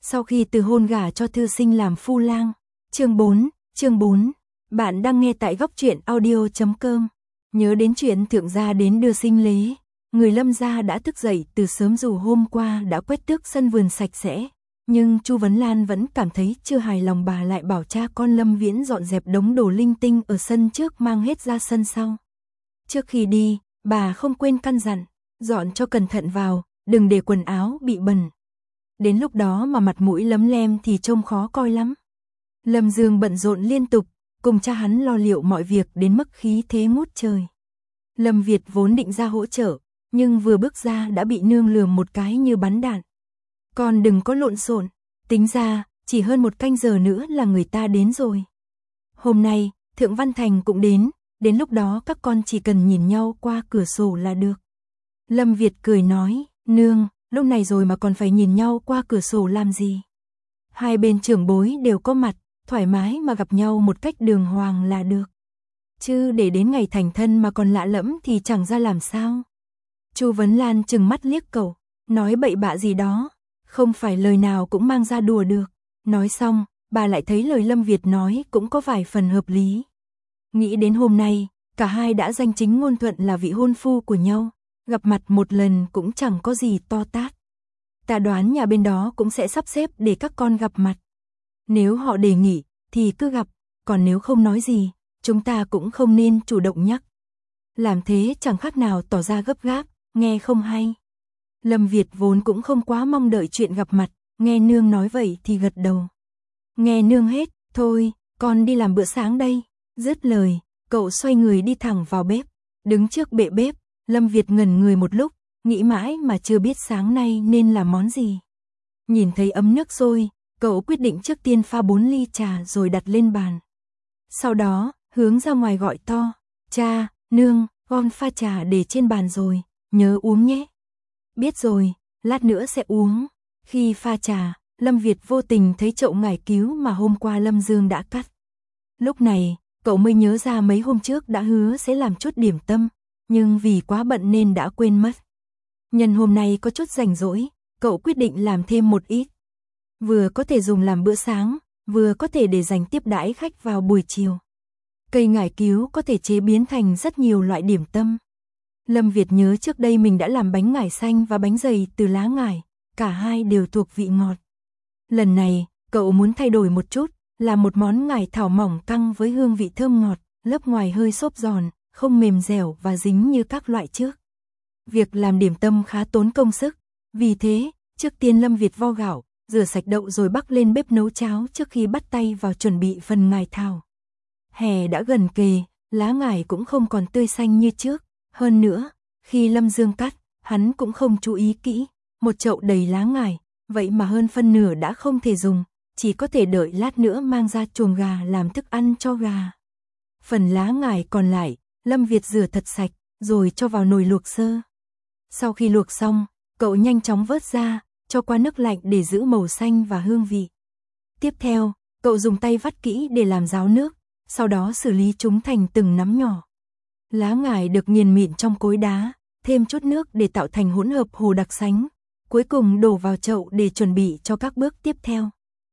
Sau khi từ hôn gả cho thư sinh làm phu lang. Chương 4. Bạn đang nghe tại góc truyện audio.com. Nhớ đến chuyện thượng gia đến đưa sinh lễ, người Lâm gia đã thức dậy từ sớm dù hôm qua đã quét tước sân vườn sạch sẽ. Nhưng Chu Vấn Lan vẫn cảm thấy chưa hài lòng, bà lại bảo cha con Lâm Viễn dọn dẹp đống đồ linh tinh ở sân trước mang hết ra sân sau. Trước khi đi, bà không quên căn dặn, dọn cho cẩn thận vào, đừng để quần áo bị bẩn. Đến lúc đó mà mặt mũi lấm lem thì trông khó coi lắm. Lâm Dương bận rộn liên tục, cùng cha hắn lo liệu mọi việc đến mức khí thế ngút trời. Lâm Việt vốn định ra hỗ trợ, nhưng vừa bước ra đã bị nương lườm một cái như bắn đạn. Con đừng có lộn xộn, tính ra, chỉ hơn một canh giờ nữa là người ta đến rồi. Hôm nay, Thượng Văn Thành cũng đến lúc đó các con chỉ cần nhìn nhau qua cửa sổ là được. Lâm Việt cười nói, nương, lúc này rồi mà còn phải nhìn nhau qua cửa sổ làm gì? Hai bên trưởng bối đều có mặt, thoải mái mà gặp nhau một cách đường hoàng là được. Chứ để đến ngày thành thân mà còn lạ lẫm thì chẳng ra làm sao. Chu Vấn Lan trừng mắt liếc cậu, nói bậy bạ gì đó, không phải lời nào cũng mang ra đùa được. Nói xong, bà lại thấy lời Lâm Việt nói cũng có vài phần hợp lý. Nghĩ đến hôm nay, cả hai đã danh chính ngôn thuận là vị hôn phu của nhau, gặp mặt một lần cũng chẳng có gì to tát. Ta đoán nhà bên đó cũng sẽ sắp xếp để các con gặp mặt. Nếu họ đề nghị, thì cứ gặp, còn nếu không nói gì, chúng ta cũng không nên chủ động nhắc. Làm thế chẳng khác nào tỏ ra gấp gáp, nghe không hay. Lâm Việt vốn cũng không quá mong đợi chuyện gặp mặt, nghe nương nói vậy thì gật đầu. Nghe nương hết, thôi, con đi làm bữa sáng đây. Dứt lời, cậu xoay người đi thẳng vào bếp. Đứng trước bệ bếp, Lâm Việt ngẩn người một lúc, nghĩ mãi mà chưa biết sáng nay nên làm món gì. Nhìn thấy ấm nước sôi, cậu quyết định trước tiên pha 4 ly trà rồi đặt lên bàn. Sau đó, hướng ra ngoài gọi to, cha, nương, con pha trà để trên bàn rồi, nhớ uống nhé. Biết rồi, lát nữa sẽ uống. Khi pha trà, Lâm Việt vô tình thấy chậu ngải cứu mà hôm qua Lâm Dương đã cắt. Lúc này, cậu mới nhớ ra mấy hôm trước đã hứa sẽ làm chút điểm tâm, nhưng vì quá bận nên đã quên mất. Nhân hôm nay có chút rảnh rỗi, cậu quyết định làm thêm một ít. Vừa có thể dùng làm bữa sáng, vừa có thể để dành tiếp đãi khách vào buổi chiều. Cây ngải cứu có thể chế biến thành rất nhiều loại điểm tâm. Lâm Việt nhớ trước đây mình đã làm bánh ngải xanh và bánh dày từ lá ngải, cả hai đều thuộc vị ngọt. Lần này, cậu muốn thay đổi một chút, làm một món ngải thảo mỏng căng với hương vị thơm ngọt, lớp ngoài hơi xốp giòn, không mềm dẻo và dính như các loại trước. Việc làm điểm tâm khá tốn công sức, vì thế, trước tiên Lâm Việt vo gạo, rửa sạch đậu rồi bắc lên bếp nấu cháo trước khi bắt tay vào chuẩn bị phần ngải thảo. Hè đã gần kề, lá ngải cũng không còn tươi xanh như trước, hơn nữa, khi Lâm Dương cắt, hắn cũng không chú ý kỹ, một chậu đầy lá ngải, vậy mà hơn phân nửa đã không thể dùng, chỉ có thể đợi lát nữa mang ra chuồng gà làm thức ăn cho gà. Phần lá ngải còn lại, Lâm Việt rửa thật sạch, rồi cho vào nồi luộc sơ. Sau khi luộc xong, cậu nhanh chóng vớt ra, cho qua nước lạnh để giữ màu xanh và hương vị. Tiếp theo, cậu dùng tay vắt kỹ để làm ráo nước, sau đó xử lý chúng thành từng nắm nhỏ. Lá ngải được nghiền mịn trong cối đá, thêm chút nước để tạo thành hỗn hợp hồ đặc sánh. Cuối cùng đổ vào chậu để chuẩn bị cho các bước tiếp theo.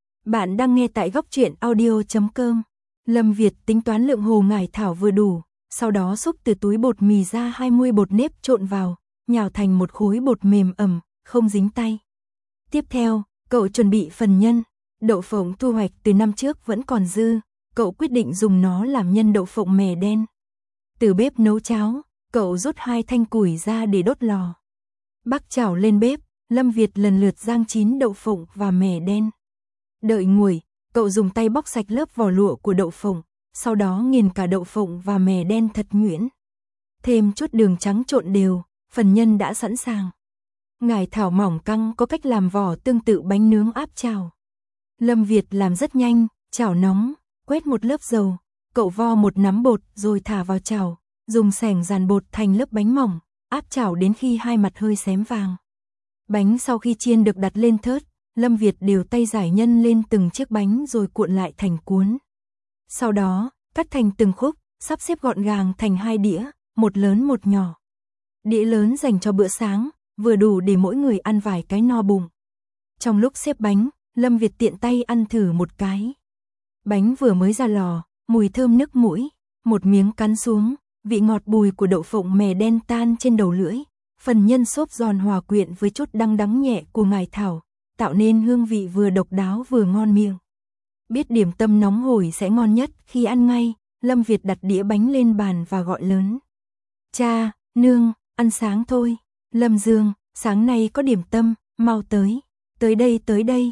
Bạn đang nghe tại góc truyện audio.com. Lâm Việt tính toán lượng hồ ngải thảo vừa đủ, sau đó xúc từ túi bột mì ra 20 bột nếp trộn vào, nhào thành một khối bột mềm ẩm, không dính tay. Tiếp theo, cậu chuẩn bị phần nhân. Đậu phộng thu hoạch từ năm trước vẫn còn dư, cậu quyết định dùng nó làm nhân đậu phộng mè đen. Từ bếp nấu cháo, cậu rút 2 thanh củi ra để đốt lò. Bắc chảo lên bếp, Lâm Việt lần lượt rang chín đậu phộng và mè đen. Đợi nguội, cậu dùng tay bóc sạch lớp vỏ lụa của đậu phộng, sau đó nghiền cả đậu phộng và mè đen thật nhuyễn. Thêm chút đường trắng trộn đều, phần nhân đã sẵn sàng. Ngải thảo mỏng căng có cách làm vỏ tương tự bánh nướng áp chảo. Lâm Việt làm rất nhanh, chảo nóng, quét một lớp dầu, cậu vo một nắm bột rồi thả vào chảo, dùng xẻng dàn bột thành lớp bánh mỏng, áp chảo đến khi hai mặt hơi xém vàng. Bánh sau khi chiên được đặt lên thớt, Lâm Việt đều tay giải nhân lên từng chiếc bánh rồi cuộn lại thành cuốn. Sau đó, cắt thành từng khúc, sắp xếp gọn gàng thành 2 đĩa, một lớn một nhỏ. Đĩa lớn dành cho bữa sáng, vừa đủ để mỗi người ăn vài cái no bụng. Trong lúc xếp bánh, Lâm Việt tiện tay ăn thử một cái. Bánh vừa mới ra lò, mùi thơm nức mũi, một miếng cắn xuống, vị ngọt bùi của đậu phộng mè đen tan trên đầu lưỡi, phần nhân xốp giòn hòa quyện với chút đắng đắng nhẹ của ngải thảo, tạo nên hương vị vừa độc đáo vừa ngon miệng. Biết điểm tâm nóng hổi sẽ ngon nhất khi ăn ngay, Lâm Việt đặt đĩa bánh lên bàn và gọi lớn. Cha, nương, ăn sáng thôi. Lâm Dương, sáng nay có điểm tâm, mau tới. Tới đây,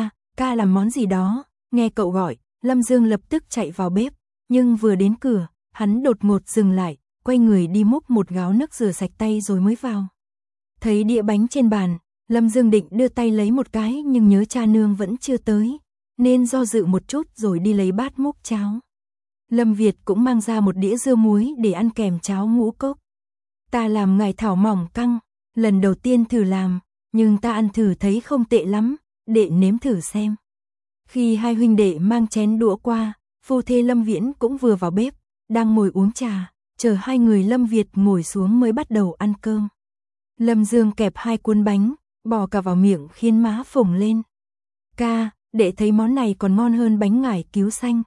ca làm món gì đó. Nghe cậu gọi, Lâm Dương lập tức chạy vào bếp, nhưng vừa đến cửa, hắn đột ngột dừng lại, quay người đi múc một gáo nước rửa sạch tay rồi mới vào. Thấy đĩa bánh trên bàn, Lâm Dương định đưa tay lấy một cái nhưng nhớ cha nương vẫn chưa tới, nên do dự một chút rồi đi lấy bát múc cháo. Lâm Việt cũng mang ra một đĩa dưa muối để ăn kèm cháo ngũ cốc. Ta làm ngải thảo mỏng căng, lần đầu tiên thử làm, nhưng ta ăn thử thấy không tệ lắm, đệ nếm thử xem. Khi hai huynh đệ mang chén đũa qua, phu thê Lâm Viễn cũng vừa vào bếp, đang ngồi uống trà, chờ hai người Lâm Việt ngồi xuống mới bắt đầu ăn cơm. Lâm Dương kẹp 2 cuốn bánh, bỏ cả vào miệng khiến má phồng lên. Ca, đệ thấy món này còn ngon hơn bánh ngải cứu xanh.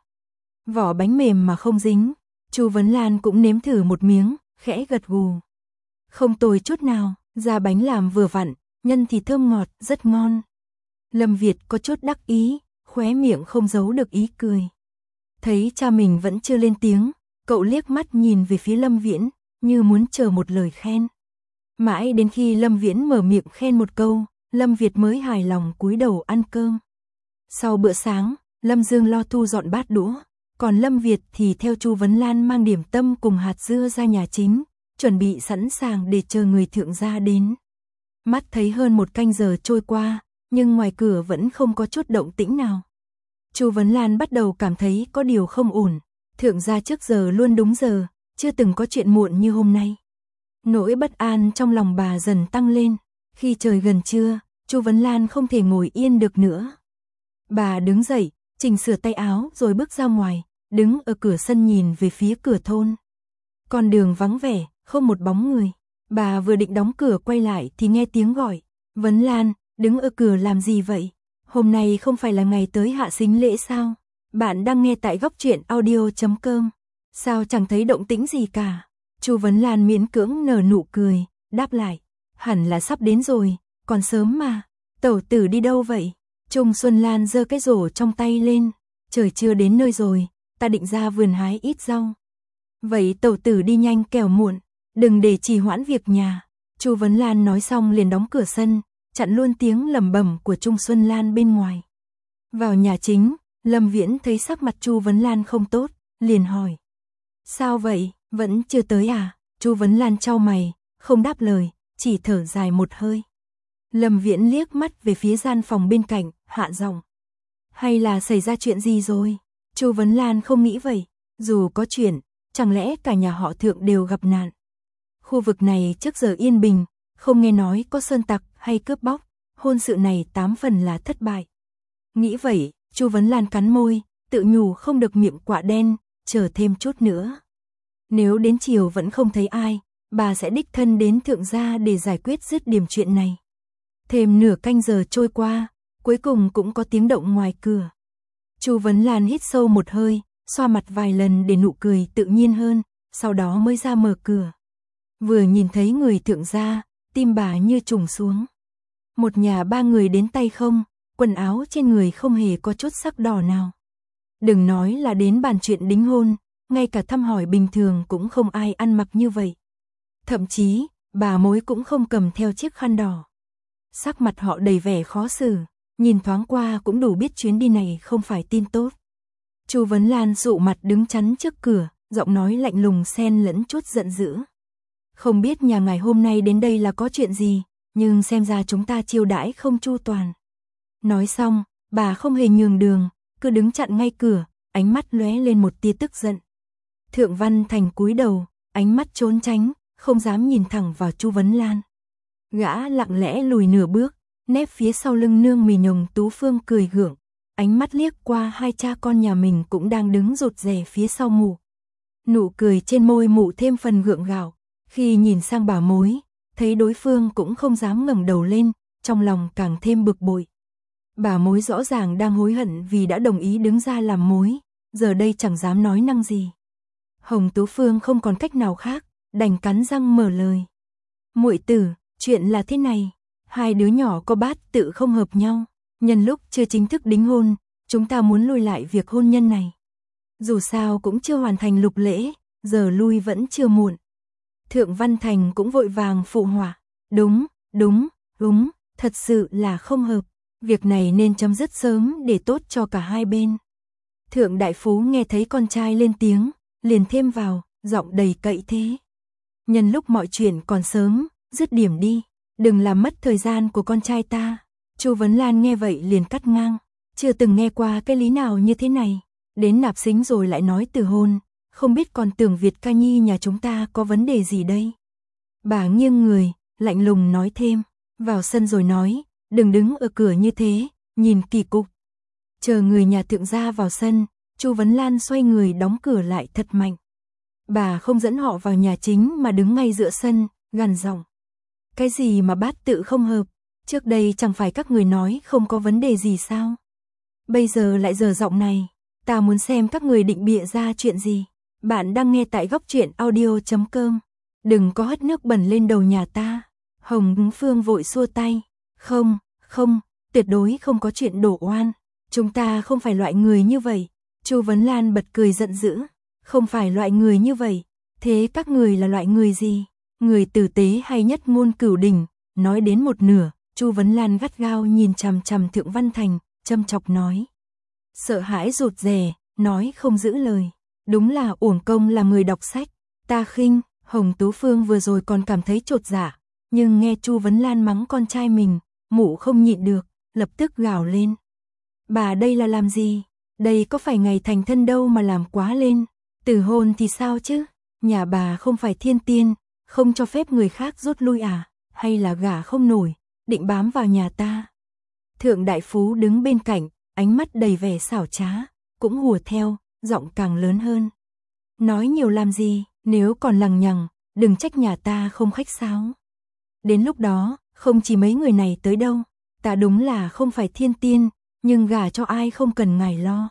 Vỏ bánh mềm mà không dính. Chu Vấn Lan cũng nếm thử một miếng, khẽ gật gù. Không tồi chút nào, da bánh làm vừa vặn, nhân thì thơm ngọt, rất ngon. Lâm Việt có chút đắc ý, khóe miệng không giấu được ý cười. Thấy cha mình vẫn chưa lên tiếng, cậu liếc mắt nhìn về phía Lâm Viễn, như muốn chờ một lời khen. Mãi đến khi Lâm Viễn mở miệng khen một câu, Lâm Việt mới hài lòng cúi đầu ăn cơm. Sau bữa sáng, Lâm Dương lo thu dọn bát đũa, còn Lâm Việt thì theo Chu Vấn Lan mang điểm tâm cùng hạt dưa ra nhà chính, chuẩn bị sẵn sàng để chờ người thượng gia đến. Mắt thấy hơn 1 canh giờ trôi qua, nhưng ngoài cửa vẫn không có chút động tĩnh nào. Chu Vấn Lan bắt đầu cảm thấy có điều không ổn, thượng gia trước giờ luôn đúng giờ, chưa từng có chuyện muộn như hôm nay. Nỗi bất an trong lòng bà dần tăng lên, khi trời gần trưa, Chu Vấn Lan không thể ngồi yên được nữa. Bà đứng dậy, chỉnh sửa tay áo rồi bước ra ngoài, đứng ở cửa sân nhìn về phía cửa thôn. Con đường vắng vẻ, không một bóng người. Bà vừa định đóng cửa quay lại thì nghe tiếng gọi. Vấn Lan, đứng ở cửa làm gì vậy? Hôm nay không phải là ngày tới hạ sính lễ sao? Bạn đang nghe tại góc truyện audio.com. Sao chẳng thấy động tĩnh gì cả? Chu Vấn Lan miễn cưỡng nở nụ cười, đáp lại. Hẳn là sắp đến rồi, còn sớm mà. Tẩu tử đi đâu vậy? Trung Xuân Lan giơ cái rổ trong tay lên. Trời chưa đến nơi rồi, ta định ra vườn hái ít rau. Vậy tẩu tử đi nhanh kẻo muộn, đừng để trì hoãn việc nhà. Chu Vấn Lan nói xong liền đóng cửa sân, chặn luôn tiếng lẩm bẩm của Trung Xuân Lan bên ngoài. Vào nhà chính, Lâm Viễn thấy sắc mặt Chu Vấn Lan không tốt, liền hỏi. Sao vậy, vẫn chưa tới à? Chu Vấn Lan chau mày, không đáp lời, chỉ thở dài một hơi. Lâm Viễn liếc mắt về phía gian phòng bên cạnh, hạ giọng. Hay là xảy ra chuyện gì rồi? Chu Vấn Lan không nghĩ vậy, dù có chuyện, chẳng lẽ cả nhà họ Thượng đều gặp nạn. Khu vực này trước giờ yên bình, không nghe nói có sơn tặc hay cướp bóc, hôn sự này 8 phần là thất bại. Nghĩ vậy, Chu Vấn Lan cắn môi, tự nhủ không được miệng quạ đen, chờ thêm chút nữa. Nếu đến chiều vẫn không thấy ai, bà sẽ đích thân đến thượng gia để giải quyết dứt điểm chuyện này. Thêm nửa canh giờ trôi qua, cuối cùng cũng có tiếng động ngoài cửa. Chu Vấn Lan hít sâu một hơi, xoa mặt vài lần để nụ cười tự nhiên hơn, sau đó mới ra mở cửa. Vừa nhìn thấy người thượng gia, tim bà như trùng xuống. Một nhà 3 người đến tay không, quần áo trên người không hề có chút sắc đỏ nào. Đừng nói là đến bàn chuyện đính hôn, ngay cả thăm hỏi bình thường cũng không ai ăn mặc như vậy. Thậm chí, bà mối cũng không cầm theo chiếc khăn đỏ. Sắc mặt họ đầy vẻ khó xử, nhìn thoáng qua cũng đủ biết chuyến đi này không phải tin tốt. Chu Vấn Lan dụ mặt đứng chắn trước cửa, giọng nói lạnh lùng xen lẫn chút giận dữ. Không biết nhà ngài hôm nay đến đây là có chuyện gì, nhưng xem ra chúng ta chiêu đãi không chu toàn. Nói xong, bà không hề nhường đường, cứ đứng chặn ngay cửa, ánh mắt lóe lên một tia tức giận. Thượng Văn Thành cúi đầu, ánh mắt trốn tránh, không dám nhìn thẳng vào Chu Vấn Lan. Gã lặng lẽ lùi nửa bước, nép phía sau lưng nương mì nhồng Tú Phương cười gượng, ánh mắt liếc qua hai cha con nhà mình cũng đang đứng rụt rè phía sau mụ. Nụ cười trên môi mụ thêm phần gượng gạo, khi nhìn sang bà mối, thấy đối phương cũng không dám ngẩng đầu lên, trong lòng càng thêm bực bội. Bà mối rõ ràng đang hối hận vì đã đồng ý đứng ra làm mối, giờ đây chẳng dám nói năng gì. Hồng Tú Phương không còn cách nào khác, đành cắn răng mở lời. Muội tử, chuyện là thế này, hai đứa nhỏ có bát tự không hợp nhau, nhân lúc chưa chính thức đính hôn, chúng ta muốn lui lại việc hôn nhân này. Dù sao cũng chưa hoàn thành lục lễ, giờ lui vẫn chưa muộn. Thượng Văn Thành cũng vội vàng phụ họa. Đúng, thật sự là không hợp. Việc này nên chấm dứt sớm để tốt cho cả hai bên. Thượng Đại Phú nghe thấy con trai lên tiếng, liền thêm vào, giọng đầy cậy thế. Nhân lúc mọi chuyện còn sớm, dứt điểm đi, đừng làm mất thời gian của con trai ta. Chu Vấn Lan nghe vậy liền cắt ngang, chưa từng nghe qua cái lý nào như thế này. Đến nạp xính rồi lại nói từ hôn, không biết còn tưởng Việt ca nhi nhà chúng ta có vấn đề gì đây. Bà nghiêng người, lạnh lùng nói thêm, vào sân rồi nói, đừng đứng ở cửa như thế, nhìn kỳ cục. Chờ người nhà Thượng gia vào sân, Chu Vấn Lan xoay người đóng cửa lại thật mạnh. Bà không dẫn họ vào nhà chính mà đứng ngay giữa sân, gằn giọng. Cái gì mà bát tự không hợp, trước đây chẳng phải các người nói không có vấn đề gì sao? Bây giờ lại dở giọng này, ta muốn xem các người định bịa ra chuyện gì. Bạn đang nghe tại góc truyện audio.com. Đừng có hất nước bẩn lên đầu nhà ta. Hồng Phương vội xua tay. Không, tuyệt đối không có chuyện đổ oan. Chúng ta không phải loại người như vậy. Chu Vấn Lan bật cười giận dữ. Không phải loại người như vậy. Thế các người là loại người gì? Người tử tế hay nhất ngôn cửu đỉnh. Nói đến một nửa, Chu Vấn Lan gắt gao nhìn chằm chằm Thượng Văn Thành, châm chọc nói. Sợ hãi rụt rè, nói không giữ lời. Đúng là uổng công là người đọc sách. Ta khinh. Hồng Tú Phương vừa rồi còn cảm thấy chột dạ, nhưng nghe Chu Vấn Lan mắng con trai mình, mụ không nhịn được, lập tức gào lên. Bà đây là làm gì? Đây có phải ngày thành thân đâu mà làm quá lên. Từ hôn thì sao chứ? Nhà bà không phải thiên tiên, không cho phép người khác rút lui à? Hay là gả không nổi, định bám vào nhà ta? Thượng Đại Phú đứng bên cạnh, ánh mắt đầy vẻ xảo trá, cũng hùa theo, giọng càng lớn hơn. Nói nhiều làm gì, nếu còn lằng nhằng, đừng trách nhà ta không khách sáo. Đến lúc đó, không chỉ mấy người này tới đâu, ta đúng là không phải thiên tiên, nhưng gả cho ai không cần ngài lo.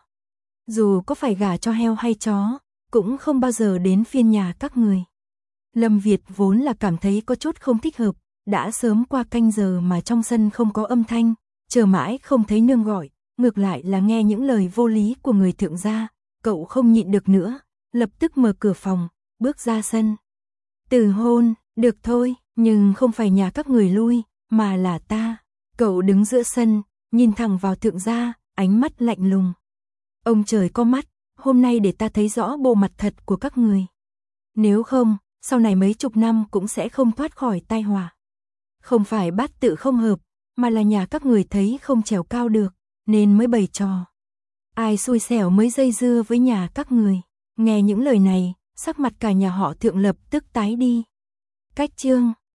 Dù có phải gả cho heo hay chó, cũng không bao giờ đến phiên nhà các người. Lâm Việt vốn là cảm thấy có chút không thích hợp, đã sớm qua canh giờ mà trong sân không có âm thanh, chờ mãi không thấy nương gọi, ngược lại là nghe những lời vô lý của người Thượng gia, cậu không nhịn được nữa, lập tức mở cửa phòng, bước ra sân. Từ hôn, được thôi, nhưng không phải nhà các người lui, mà là ta. Cậu đứng giữa sân, nhìn thẳng vào Thượng gia, ánh mắt lạnh lùng. Ông trời có mắt, hôm nay để ta thấy rõ bộ mặt thật của các người. Nếu không, sau này mấy chục năm cũng sẽ không thoát khỏi tai họa. Không phải bát tự không hợp, mà là nhà các người thấy không trèo cao được, nên mới bày trò. Ai xui xẻo mới dây dưa với nhà các người. Nghe những lời này, sắc mặt cả nhà họ Thượng lập tức tái đi. Cách chương